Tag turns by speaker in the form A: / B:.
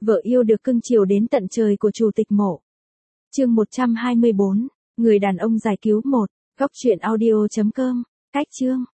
A: Vợ yêu được cưng chiều đến tận trời của chủ tịch mộ. Chương 124, người đàn ông giải cứu 1, góc truyện audio.com, cách chương.